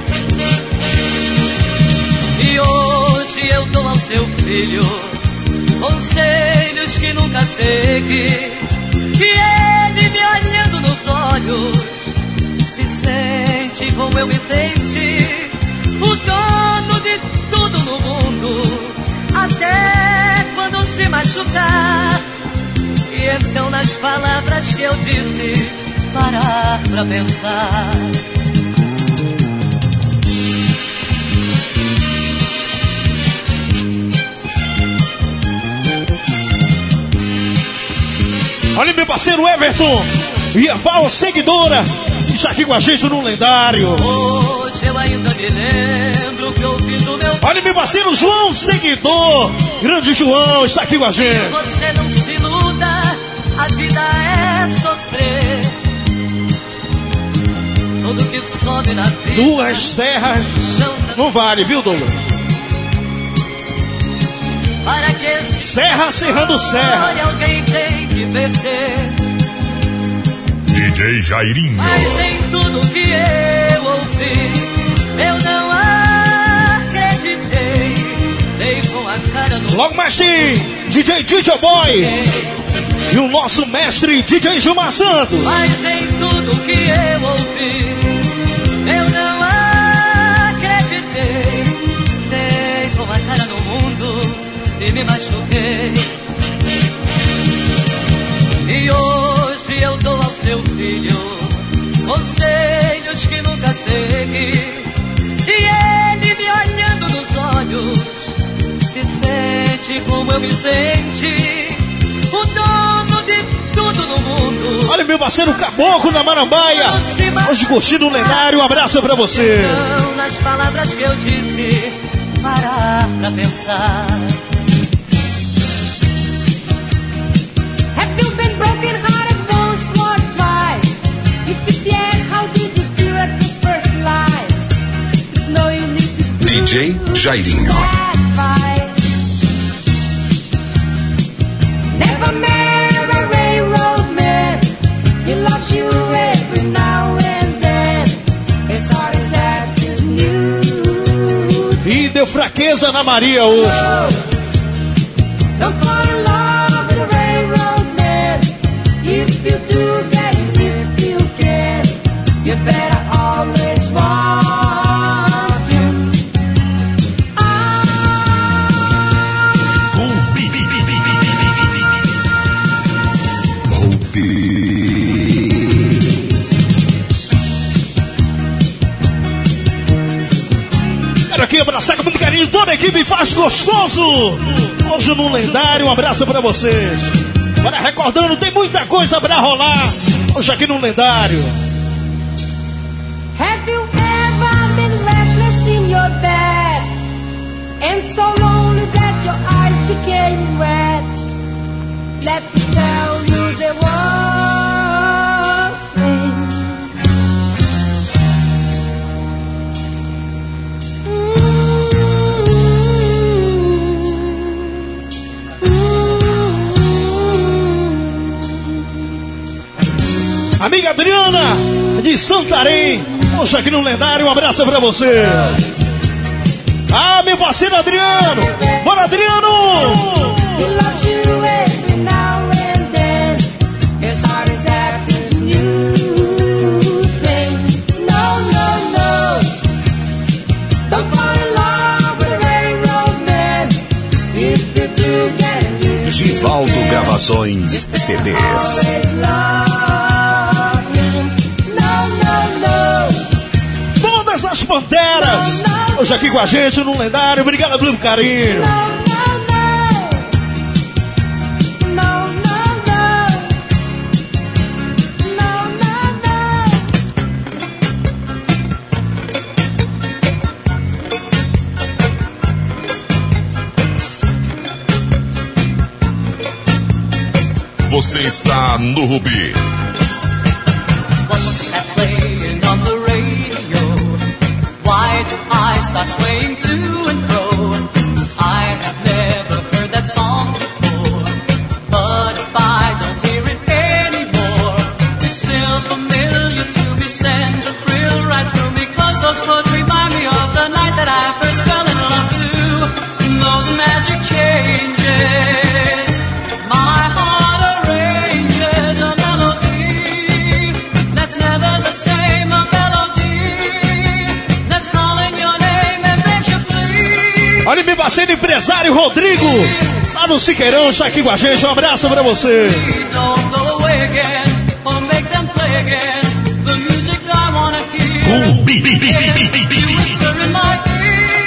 E hoje eu dou ao seu filho conselhos que nunca segui. E ele me olhando nos olhos se sente como eu me senti, o dono de tudo no mundo, até quando se machucar. E então nas palavras que eu disse, parar pra pensar. Olha meu parceiro Everton e a Val, seguidora, está aqui com a gente no Lendário. Hoje eu ainda me lembro que ouvi do meu... Olha meu parceiro João, seguidor, grande João, está aqui com a gente. Você não se iluda, a vida é sofrer. Tudo que sobe na vida... Duas serras não vale, viu, Douglas? Para que serra serrando serra, alguém tem que perder. DJ Jairinho. Mas em tudo que eu ouvi, eu não acreditei, dei com a cara no... Logo mais tem DJ Boy e o nosso mestre DJ Gilmar Santos. Mas em tudo que eu ouvi, eu não acreditei, dei com a cara no mundo e me machuquei. E hoje eu dou ao seu filho conselhos que nunca segui. E ele me olhando nos olhos se sente como eu me senti, o dono de tudo no mundo. Olha meu parceiro Caboclo da Marambaia, hoje curtindo o Lendário, um abraço pra você. Então, nas palavras que eu disse, parar pra pensar. Have you been broken hearted once or twice? If it's yes, how did you feel at the first lies? It's no use to DJ Jairinho. Never met a railroad man. He loves you every now and then. His heart is at his new. E deu fraqueza na Maria hoje. Don't fall in love with a railroad man. If you do, then if you can, you better always want him. Quero aqui abraçar com muito carinho toda a equipe Faz Gostoso. Hoje no Lendário, um abraço pra vocês. Agora recordando, tem muita coisa pra rolar hoje aqui no Lendário. Have you ever been restless in your bed and so lonely that your eyes became red? Let me tell you the one thing. Amiga Adriana de Santarém, hoje aqui no Lendário, um abraço pra você. Ah, meu parceiro Adriano, bora Adriano! He loves you every now and then. His heart is at his new train. No, no, no. Don't fall in love with a railroad. Givaldo Gravações CDs. Todas as Panteras, hoje aqui com a gente no Lendário. Obrigado pelo carinho. Você está no Rubi. Why do I start swaying to and fro? I have never heard that song before, but if I don't hear it anymore, it's still familiar to me, sends a thrill right through me, 'cause those chords remind me of the night that I first fell in love too. Those magic changes, my heart arranges a melody that's never the same, a melody that's calling your name and begs you please. Olha, meu parceiro empresário Rodrigo, lá no Siqueirão, está aqui com a gente. Um abraço pra você. Don't go away again, or make them play again the music I wanna hear. You whisper in my ear.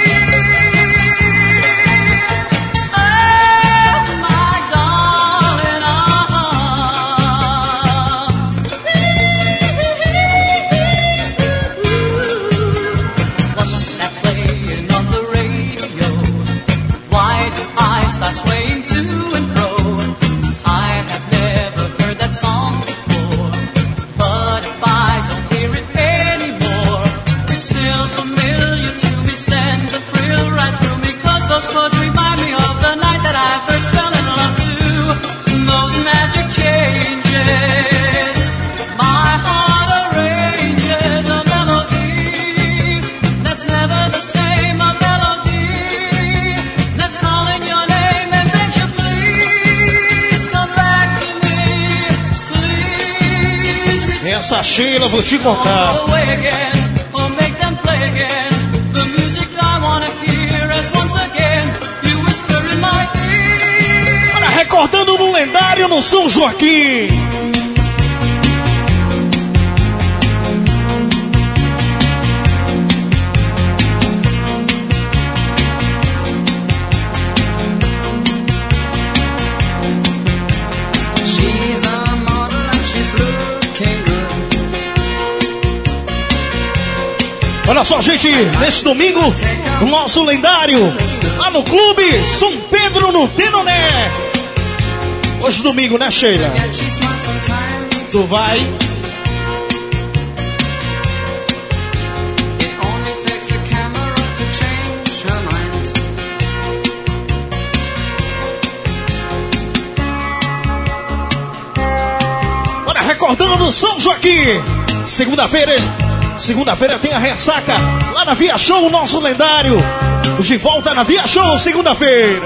Swaying to and fro. I have never heard that song before, but if I don't hear it anymore, it's still familiar to me, sends a thrill right through me, 'cause those chords remind me of the night that I first fell in love too. Those magic changes, my heart arranges a melody that's never the same, a melody that's calling your name. Essa Sheila, vou te contar. Olha, recordando no Lendário no São Joaquim. Olha só, gente, nesse domingo, o nosso Lendário, lá no Clube São Pedro, no Denoné. Hoje domingo, né, Sheila? Tu vai? Olha, recordando no São Joaquim, Segunda-feira tem a ressaca lá na Via Show, o nosso Lendário. De volta na Via Show, segunda-feira.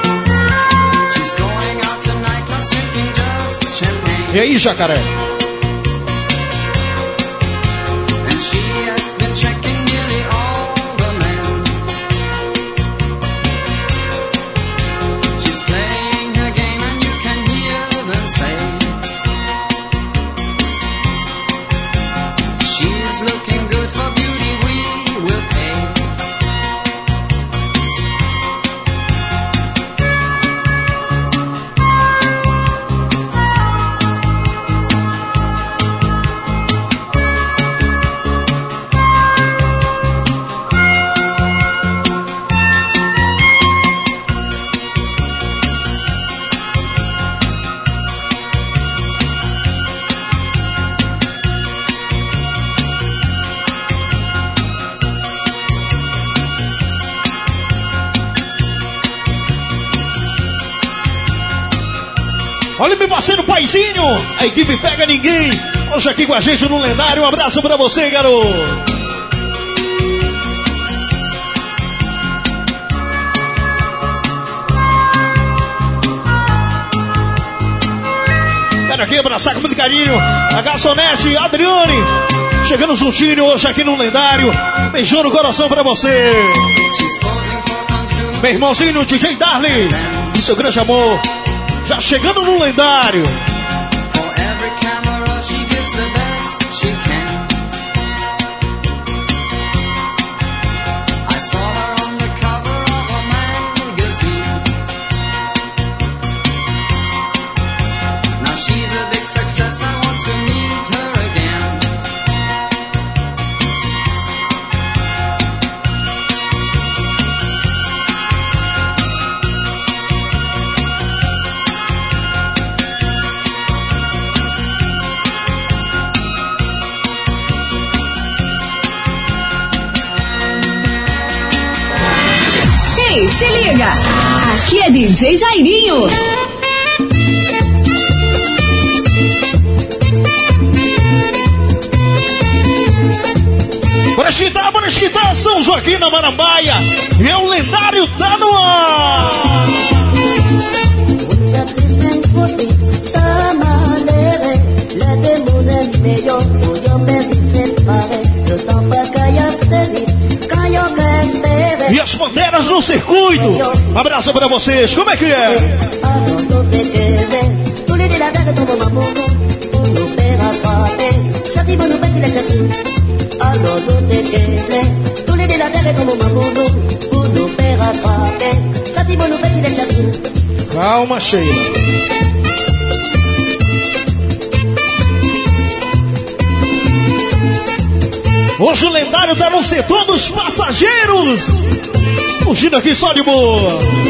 E aí, Jacaré? Olha, meu parceiro Paizinho, a equipe pega ninguém. Hoje aqui com a gente no Lendário. Um abraço pra você, garoto. Quero aqui abraçar com muito carinho a garçonete Adriane, chegando juntinho hoje aqui no Lendário. Beijão no coração pra você. Meu irmãozinho DJ Darley e seu grande amor Já chegando no lendário. For every camera she gives the best she can. I saw her on the cover of a magazine. Now she's a big success, I want to meet her again. Ei, se liga! Aqui é DJ Jairinho. Bora esquitar, São Joaquim na Marambaia. E é o lendário tá no ar. E as bandeiras no circuito. Um abraço pra vocês, como é que é? Calma, Sheila. Hoje o lendário tá no setor dos passageiros. Fugindo aqui só de boa.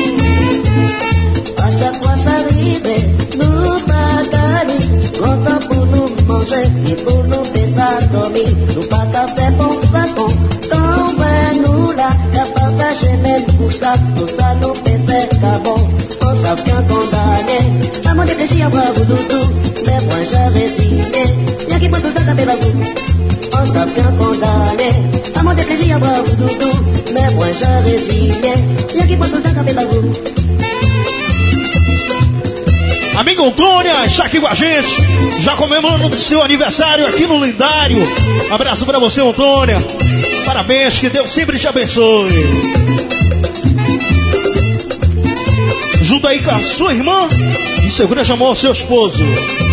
Amiga Antônia está aqui com a gente, já comemorando o seu aniversário aqui no lendário. Abraço pra você, Antônia. Parabéns, que Deus sempre te abençoe. Junto aí com a sua irmã e seu grande amor, seu esposo.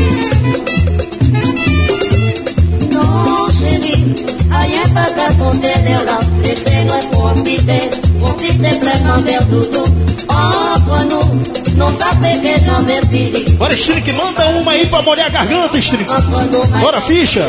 Bora, Strick, manda uma aí pra molhar a garganta, Strick. Bora, ficha.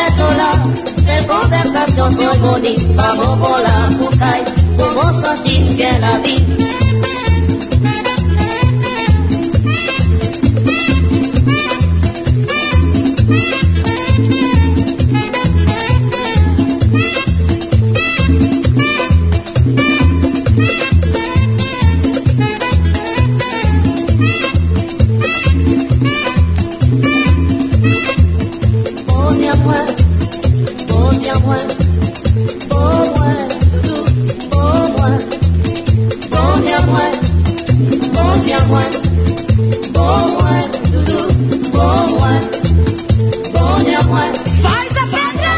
Faz a pedra!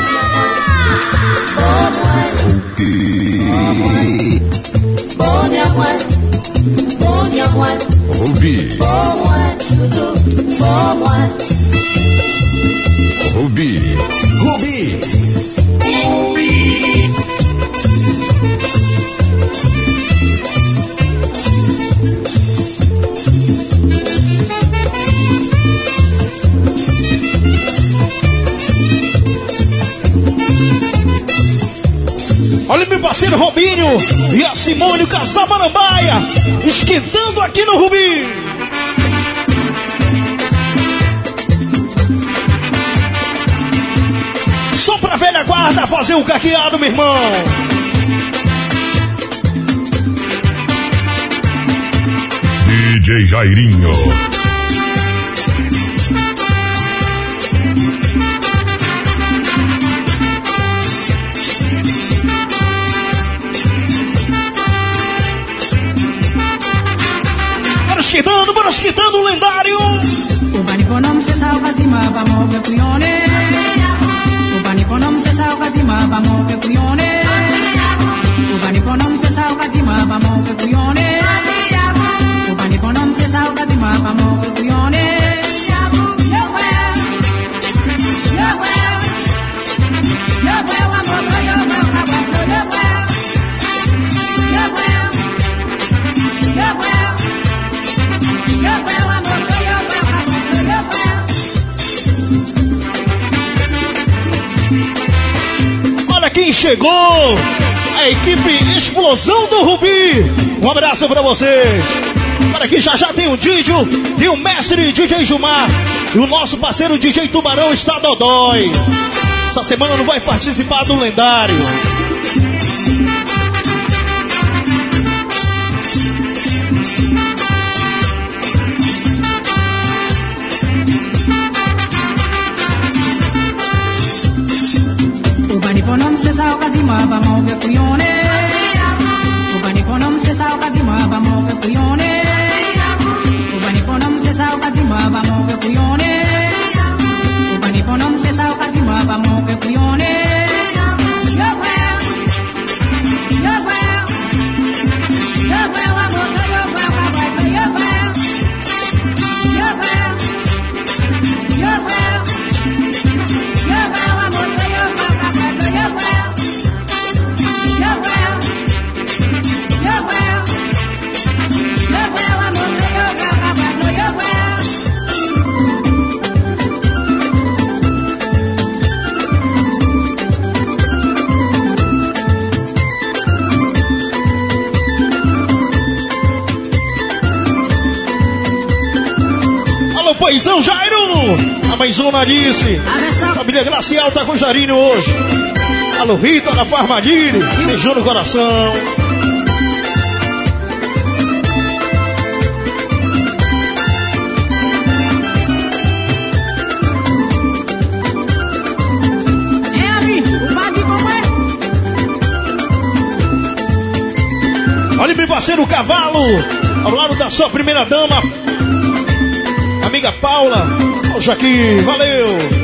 Rubi. Rubi. Rubi. Olha meu parceiro Robinho e a Simone, o casal Marambaia, esquentando aqui no Rubi. Só pra velha guarda fazer um caqueado, meu irmão. DJ Jairinho. Bora esquentando o lendário. Ubaniponom se salva de mapa, move cuione. Ubaniponom se salva de mapa, move cuione. Ubaniponom se salva de mapa, move cuione. Ubaniponom se salva de mapa, move chegou a equipe Explosão do Rubi. Um abraço pra vocês. Para que já tem o Didio e o mestre DJ Gilmar. E o nosso parceiro DJ Tubarão está dodói. Essa semana não vai participar do lendário. Ubaniponam se salga de mapa, move cuyone. Ubaniponam se salga de mapa, move cuyone. Ubaniponam se salga de mapa, move cuyone. Ubaniponam se salga de mapa, move cuyone. Paizão Jairo, a mãezona Alice, família Glacial tá com o Jairinho hoje. Alô Rita da Farmadilha, beijão no coração. Olha meu parceiro Cavalo, ao lado da sua primeira dama, amiga Paula. Hoje aqui, valeu.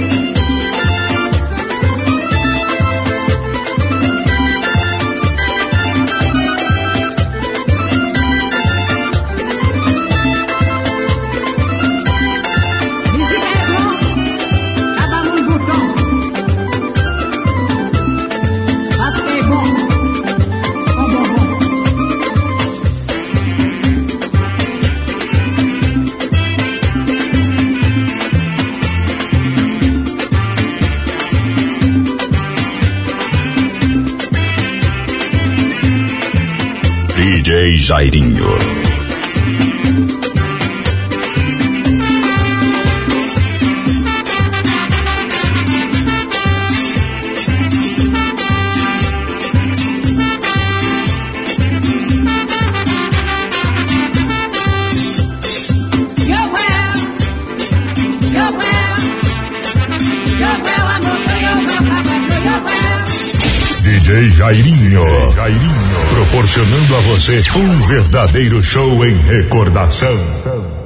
DJ Jairinho. DJ Jairinho. Proporcionando a você um verdadeiro show em recordação.